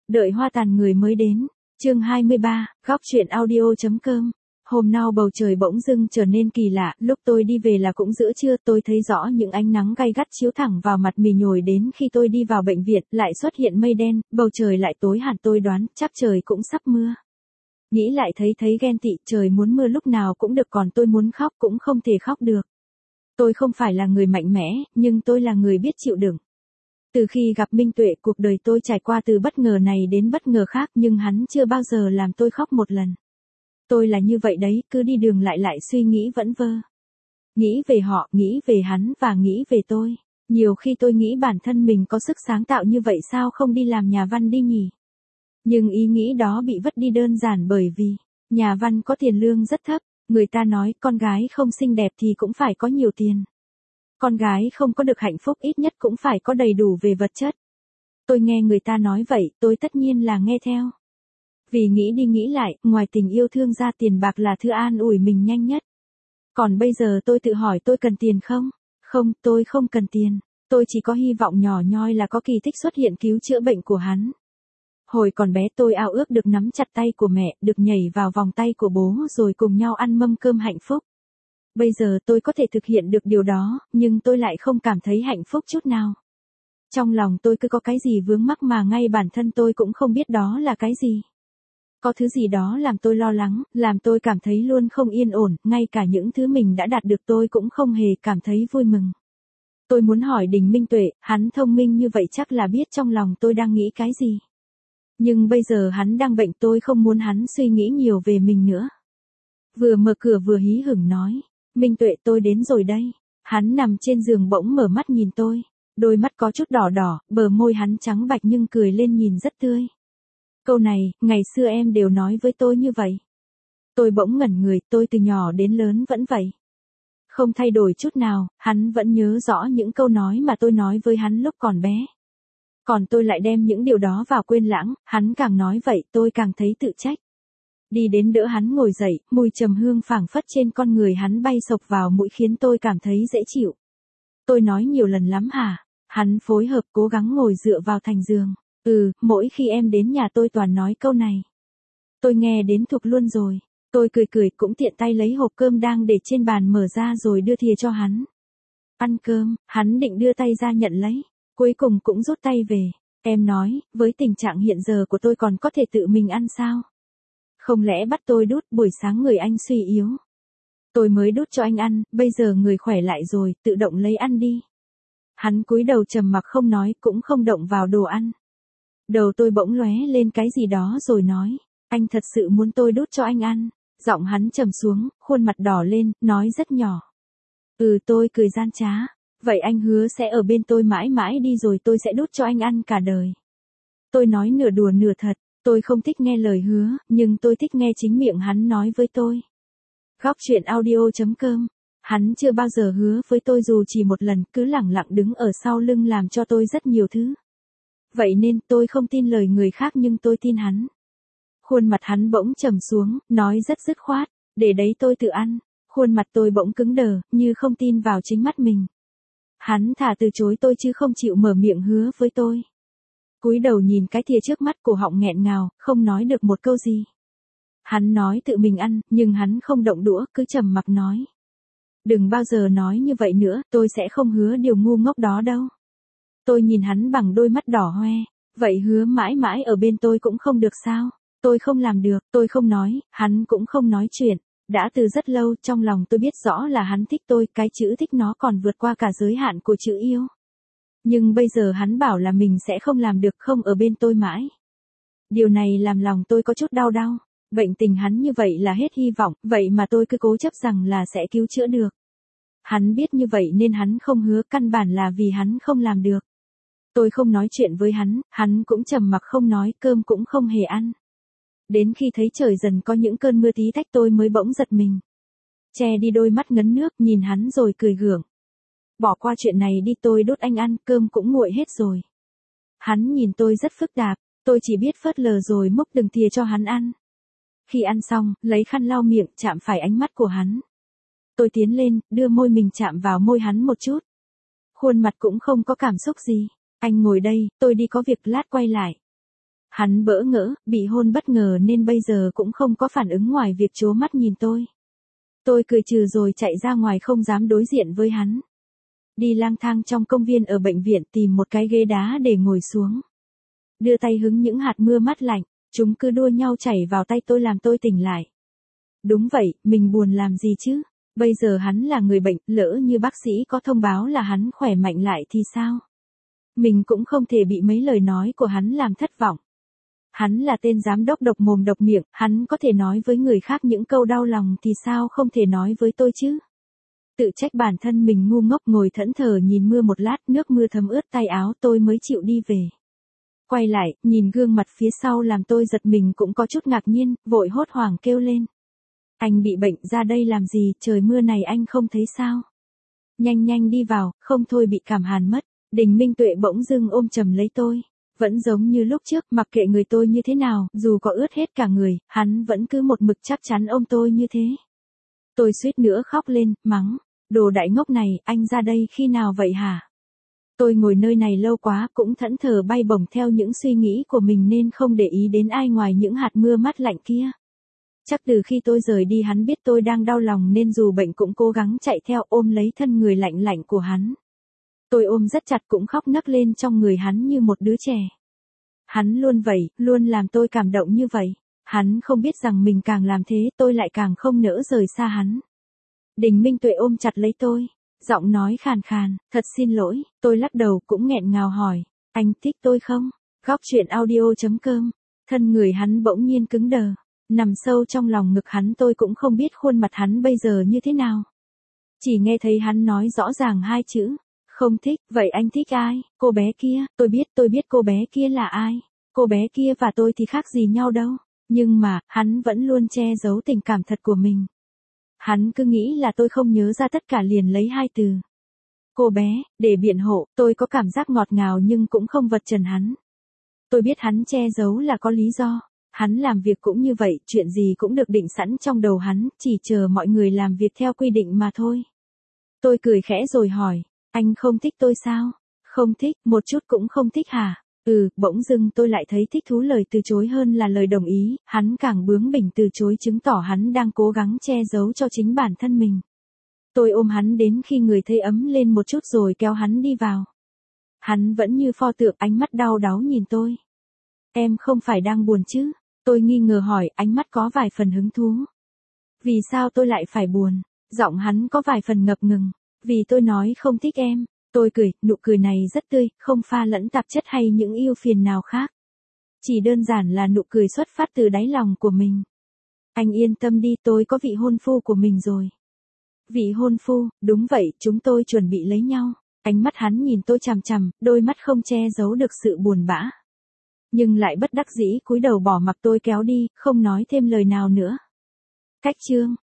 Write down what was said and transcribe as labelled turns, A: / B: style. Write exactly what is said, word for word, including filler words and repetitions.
A: Đợi hoa tàn người mới đến. Chương hai mươi ba, góc truyện audio.com. Hôm nào bầu trời bỗng dưng trở nên kỳ lạ, lúc tôi đi về là cũng giữa trưa, tôi thấy rõ những ánh nắng gay gắt chiếu thẳng vào mặt mì nhồi, đến khi tôi đi vào bệnh viện, lại xuất hiện mây đen, bầu trời lại tối hẳn, tôi đoán chắc trời cũng sắp mưa. Nghĩ lại thấy thấy ghen tị, trời muốn mưa lúc nào cũng được, còn tôi muốn khóc cũng không thể khóc được. Tôi không phải là người mạnh mẽ, nhưng tôi là người biết chịu đựng. Từ khi gặp Minh Tuệ, cuộc đời tôi trải qua từ bất ngờ này đến bất ngờ khác, nhưng hắn chưa bao giờ làm tôi khóc một lần. Tôi là như vậy đấy, cứ đi đường lại lại suy nghĩ vẩn vơ. Nghĩ về họ, nghĩ về hắn và nghĩ về tôi. Nhiều khi tôi nghĩ bản thân mình có sức sáng tạo như vậy sao không đi làm nhà văn đi nhỉ? Nhưng ý nghĩ đó bị vứt đi đơn giản bởi vì nhà văn có tiền lương rất thấp. Người ta nói con gái không xinh đẹp thì cũng phải có nhiều tiền. Con gái không có được hạnh phúc ít nhất cũng phải có đầy đủ về vật chất. Tôi nghe người ta nói vậy, tôi tất nhiên là nghe theo. Vì nghĩ đi nghĩ lại, ngoài tình yêu thương ra, tiền bạc là thứ an ủi mình nhanh nhất. Còn bây giờ tôi tự hỏi tôi cần tiền không? Không, tôi không cần tiền. Tôi chỉ có hy vọng nhỏ nhoi là có kỳ tích xuất hiện cứu chữa bệnh của hắn. Hồi còn bé tôi ao ước được nắm chặt tay của mẹ, được nhảy vào vòng tay của bố rồi cùng nhau ăn mâm cơm hạnh phúc. Bây giờ tôi có thể thực hiện được điều đó, nhưng tôi lại không cảm thấy hạnh phúc chút nào. Trong lòng tôi cứ có cái gì vướng mắc mà ngay bản thân tôi cũng không biết đó là cái gì. Có thứ gì đó làm tôi lo lắng, làm tôi cảm thấy luôn không yên ổn, ngay cả những thứ mình đã đạt được tôi cũng không hề cảm thấy vui mừng. Tôi muốn hỏi Đình Minh Tuệ, hắn thông minh như vậy chắc là biết trong lòng tôi đang nghĩ cái gì. Nhưng bây giờ hắn đang bệnh, tôi không muốn hắn suy nghĩ nhiều về mình nữa. Vừa mở cửa vừa hí hửng nói, Minh Tuệ tôi đến rồi đây. Hắn nằm trên giường bỗng mở mắt nhìn tôi. Đôi mắt có chút đỏ đỏ, bờ môi hắn trắng bạch nhưng cười lên nhìn rất tươi. Câu này, ngày xưa em đều nói với tôi như vậy. Tôi bỗng ngẩn người, tôi từ nhỏ đến lớn vẫn vậy. Không thay đổi chút nào, hắn vẫn nhớ rõ những câu nói mà tôi nói với hắn lúc còn bé. Còn tôi lại đem những điều đó vào quên lãng, hắn càng nói vậy tôi càng thấy tự trách. Đi đến đỡ hắn ngồi dậy, mùi trầm hương phảng phất trên con người hắn bay sộc vào mũi khiến tôi cảm thấy dễ chịu. Tôi nói nhiều lần lắm hả? Hắn phối hợp cố gắng ngồi dựa vào thành giường. Ừ, mỗi khi em đến nhà tôi toàn nói câu này. Tôi nghe đến thuộc luôn rồi. Tôi cười cười cũng tiện tay lấy hộp cơm đang để trên bàn mở ra rồi đưa thìa cho hắn. Ăn cơm, hắn định đưa tay ra nhận lấy. Cuối cùng cũng rút tay về. Em nói, với tình trạng hiện giờ của tôi còn có thể tự mình ăn sao? Không lẽ bắt tôi đút, buổi sáng người anh suy yếu. Tôi mới đút cho anh ăn, bây giờ người khỏe lại rồi, tự động lấy ăn đi. Hắn cúi đầu trầm mặc không nói, cũng không động vào đồ ăn. Đầu tôi bỗng lóe lên cái gì đó rồi nói, anh thật sự muốn tôi đút cho anh ăn. Giọng hắn trầm xuống, khuôn mặt đỏ lên, nói rất nhỏ. Ừ, tôi cười gian trá. Vậy anh hứa sẽ ở bên tôi mãi mãi đi rồi tôi sẽ đút cho anh ăn cả đời. Tôi nói nửa đùa nửa thật, tôi không thích nghe lời hứa, nhưng tôi thích nghe chính miệng hắn nói với tôi. Góc truyện audio.com. Hắn chưa bao giờ hứa với tôi dù chỉ một lần, cứ lẳng lặng đứng ở sau lưng làm cho tôi rất nhiều thứ. Vậy nên tôi không tin lời người khác nhưng tôi tin hắn. Khuôn mặt hắn bỗng trầm xuống, nói rất dứt khoát, để đấy tôi tự ăn. Khuôn mặt tôi bỗng cứng đờ, như không tin vào chính mắt mình. Hắn thà từ chối tôi chứ không chịu mở miệng hứa với tôi. Cúi đầu nhìn cái thìa trước mắt, cổ họng nghẹn ngào, không nói được một câu gì. Hắn nói tự mình ăn, nhưng hắn không động đũa, cứ trầm mặc nói. Đừng bao giờ nói như vậy nữa, tôi sẽ không hứa điều ngu ngốc đó đâu. Tôi nhìn hắn bằng đôi mắt đỏ hoe, vậy hứa mãi mãi ở bên tôi cũng không được sao? Tôi không làm được, tôi không nói, hắn cũng không nói chuyện. Đã từ rất lâu, trong lòng tôi biết rõ là hắn thích tôi, cái chữ thích nó còn vượt qua cả giới hạn của chữ yêu. Nhưng bây giờ hắn bảo là mình sẽ không làm được, không ở bên tôi mãi. Điều này làm lòng tôi có chút đau đau. Bệnh tình hắn như vậy là hết hy vọng, vậy mà tôi cứ cố chấp rằng là sẽ cứu chữa được. Hắn biết như vậy nên hắn không hứa, căn bản là vì hắn không làm được. Tôi không nói chuyện với hắn, hắn cũng trầm mặc không nói, cơm cũng không hề ăn. Đến khi thấy trời dần có những cơn mưa tí tách tôi mới bỗng giật mình. Che đi đôi mắt ngấn nước, nhìn hắn rồi cười gượng. Bỏ qua chuyện này đi, tôi đút anh ăn, cơm cũng nguội hết rồi. Hắn nhìn tôi rất phức tạp, tôi chỉ biết phớt lờ rồi múc từng thìa cho hắn ăn. Khi ăn xong, lấy khăn lau miệng, chạm phải ánh mắt của hắn. Tôi tiến lên, đưa môi mình chạm vào môi hắn một chút. Khuôn mặt cũng không có cảm xúc gì. Anh ngồi đây, tôi đi có việc lát quay lại. Hắn bỡ ngỡ, bị hôn bất ngờ nên bây giờ cũng không có phản ứng ngoài việc trố mắt nhìn tôi. Tôi cười trừ rồi chạy ra ngoài không dám đối diện với hắn. Đi lang thang trong công viên ở bệnh viện tìm một cái ghế đá để ngồi xuống. Đưa tay hứng những hạt mưa mát lạnh, chúng cứ đua nhau chảy vào tay tôi làm tôi tỉnh lại. Đúng vậy, mình buồn làm gì chứ? Bây giờ hắn là người bệnh, lỡ như bác sĩ có thông báo là hắn khỏe mạnh lại thì sao? Mình cũng không thể bị mấy lời nói của hắn làm thất vọng. Hắn là tên giám đốc độc mồm độc miệng, hắn có thể nói với người khác những câu đau lòng thì sao không thể nói với tôi chứ? Tự trách bản thân mình ngu ngốc ngồi thẫn thờ nhìn mưa một lát, nước mưa thấm ướt tay áo tôi mới chịu đi về. Quay lại, nhìn gương mặt phía sau làm tôi giật mình cũng có chút ngạc nhiên, vội hốt hoảng kêu lên. Anh bị bệnh ra đây làm gì, trời mưa này anh không thấy sao? Nhanh nhanh đi vào, không thôi bị cảm hàn mất. Đình Minh Tuệ bỗng dưng ôm chầm lấy tôi. Vẫn giống như lúc trước, mặc kệ người tôi như thế nào, dù có ướt hết cả người, hắn vẫn cứ một mực chắc chắn ôm tôi như thế. Tôi suýt nữa khóc lên, mắng. Đồ đại ngốc này, anh ra đây khi nào vậy hả? Tôi ngồi nơi này lâu quá, cũng thẫn thờ bay bổng theo những suy nghĩ của mình nên không để ý đến ai ngoài những hạt mưa mát lạnh kia. Chắc từ khi tôi rời đi hắn biết tôi đang đau lòng nên dù bệnh cũng cố gắng chạy theo ôm lấy thân người lạnh lạnh của hắn. Tôi ôm rất chặt cũng khóc nấc lên trong người hắn như một đứa trẻ. Hắn luôn vậy, luôn làm tôi cảm động như vậy. Hắn không biết rằng mình càng làm thế tôi lại càng không nỡ rời xa hắn. Đình Minh Tuệ ôm chặt lấy tôi, giọng nói khàn khàn, thật xin lỗi, tôi lắc đầu cũng nghẹn ngào hỏi, anh thích tôi không? Góc truyện audio chấm com, thân người hắn bỗng nhiên cứng đờ, nằm sâu trong lòng ngực hắn tôi cũng không biết khuôn mặt hắn bây giờ như thế nào. Chỉ nghe thấy hắn nói rõ ràng hai chữ, không thích, vậy anh thích ai? Cô bé kia, tôi biết tôi biết cô bé kia là ai, cô bé kia và tôi thì khác gì nhau đâu, nhưng mà, hắn vẫn luôn che giấu tình cảm thật của mình. Hắn cứ nghĩ là tôi không nhớ ra tất cả liền lấy hai từ. Cô bé, để biện hộ, tôi có cảm giác ngọt ngào nhưng cũng không vạch trần hắn. Tôi biết hắn che giấu là có lý do. Hắn làm việc cũng như vậy, chuyện gì cũng được định sẵn trong đầu hắn, chỉ chờ mọi người làm việc theo quy định mà thôi. Tôi cười khẽ rồi hỏi, anh không thích tôi sao? Không thích, một chút cũng không thích hả? Ừ, bỗng dưng tôi lại thấy thích thú lời từ chối hơn là lời đồng ý, hắn càng bướng bỉnh từ chối chứng tỏ hắn đang cố gắng che giấu cho chính bản thân mình. Tôi ôm hắn đến khi người thấy ấm lên một chút rồi kéo hắn đi vào. Hắn vẫn như pho tượng, ánh mắt đau đáu nhìn tôi. Em không phải đang buồn chứ? Tôi nghi ngờ hỏi, ánh mắt có vài phần hứng thú. Vì sao tôi lại phải buồn? Giọng hắn có vài phần ngập ngừng. Vì tôi nói không thích em. Tôi cười, nụ cười này rất tươi, không pha lẫn tạp chất hay những ưu phiền nào khác. Chỉ đơn giản là nụ cười xuất phát từ đáy lòng của mình. Anh yên tâm đi, tôi có vị hôn phu của mình rồi. Vị hôn phu, đúng vậy, chúng tôi chuẩn bị lấy nhau. Ánh mắt hắn nhìn tôi chằm chằm, đôi mắt không che giấu được sự buồn bã. Nhưng lại bất đắc dĩ cúi đầu bỏ mặc tôi kéo đi, không nói thêm lời nào nữa. Cách chương